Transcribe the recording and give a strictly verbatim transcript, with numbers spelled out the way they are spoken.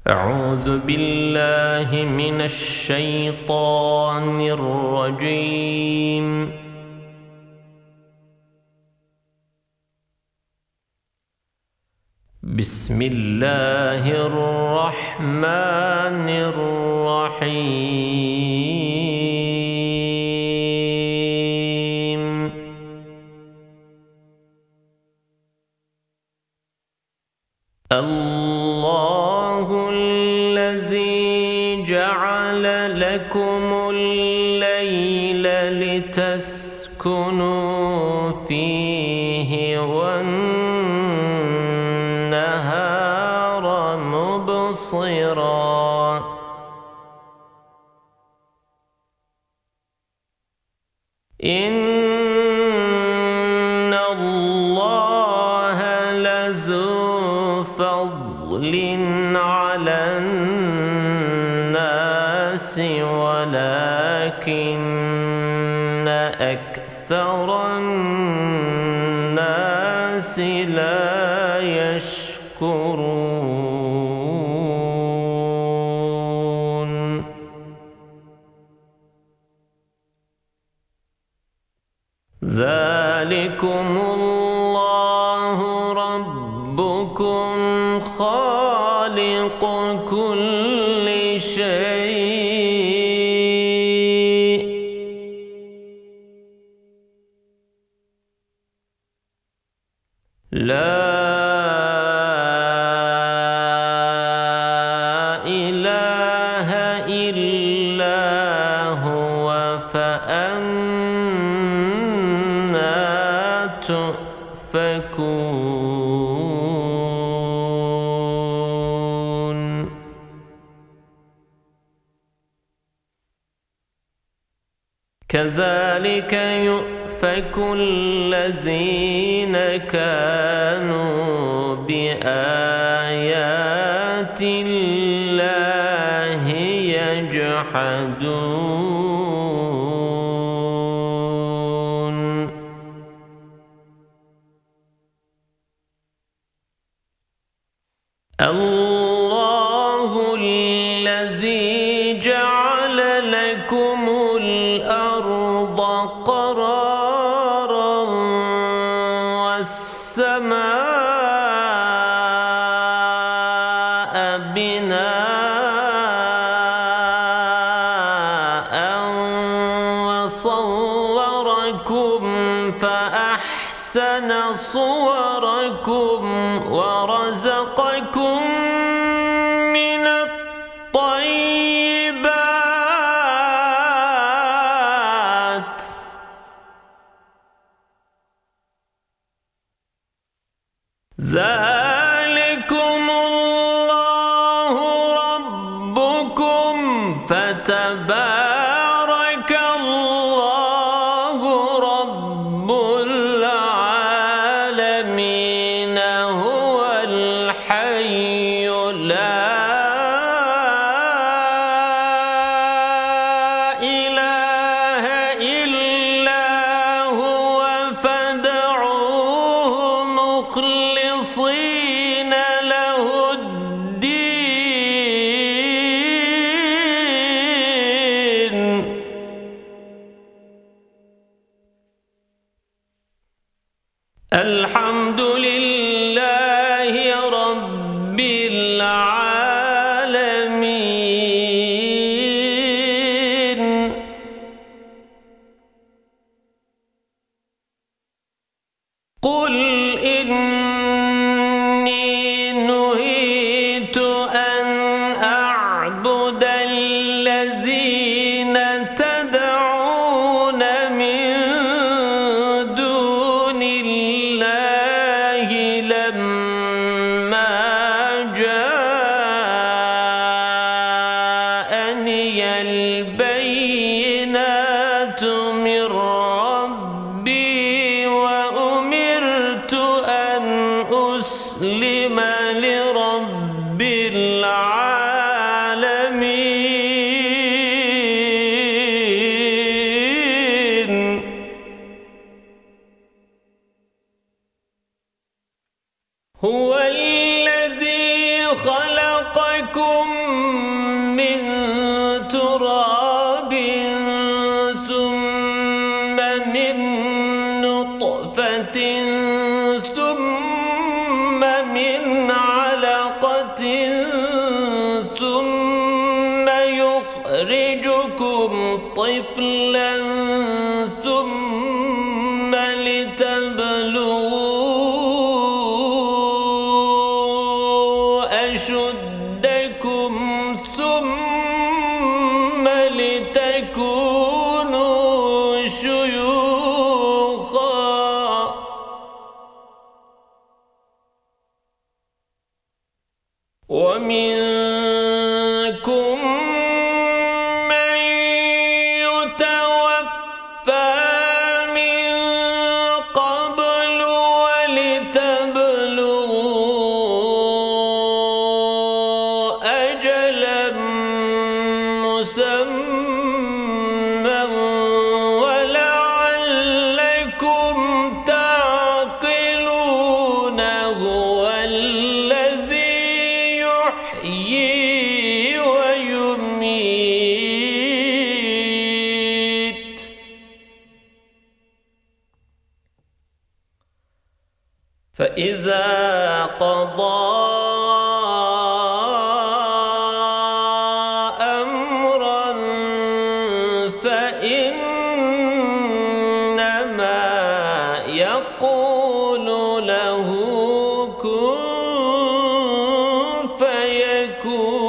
أعوذ بالله من الشيطان الرجيم. بسم الله الرحمن الرحيم. الله الذي جعل لكم الليل لتسكنوا فيه والنهار مبصرا إن الله لذو فضل على الناس ولكن أكثر الناس لا يشكرون. ذلكم الله ربكم خالق كل شيء لا إله إلا هو فأنى تؤفكون. كذلك يؤفك الذين كانوا بآيات الله يجحدون. الله الذي جعل لكم الأرض قرارا والسماء بناء وصوركم فأحسن صوركم ورزقكم من الطيبات ذلكم الله ربكم فتبارك الله رب العالمين. هو الحي لا إله إلا هو فادعوه مخلصين له الدين. الحمد لله رب العالمين. قل إني نهيت أن أعبد الذين تدعون من دون الله لما جاءني البينات من ربي وأمرت أن أسلم لرب العالمين. هو الذي خلقكم من تراب ثم من نطفة ثم من علقة ثم يخرجكم طفلا ثم لتبلغوا أشدكم ثم لتكونوا شيوخا ومنكم من يتوفى من قبل ولتبلغوا أجلا مسمى ولعلكم تعقلون هو الذي يحيي ويميت فإذا قضى أمرا فإنما يقول له كن فيكون.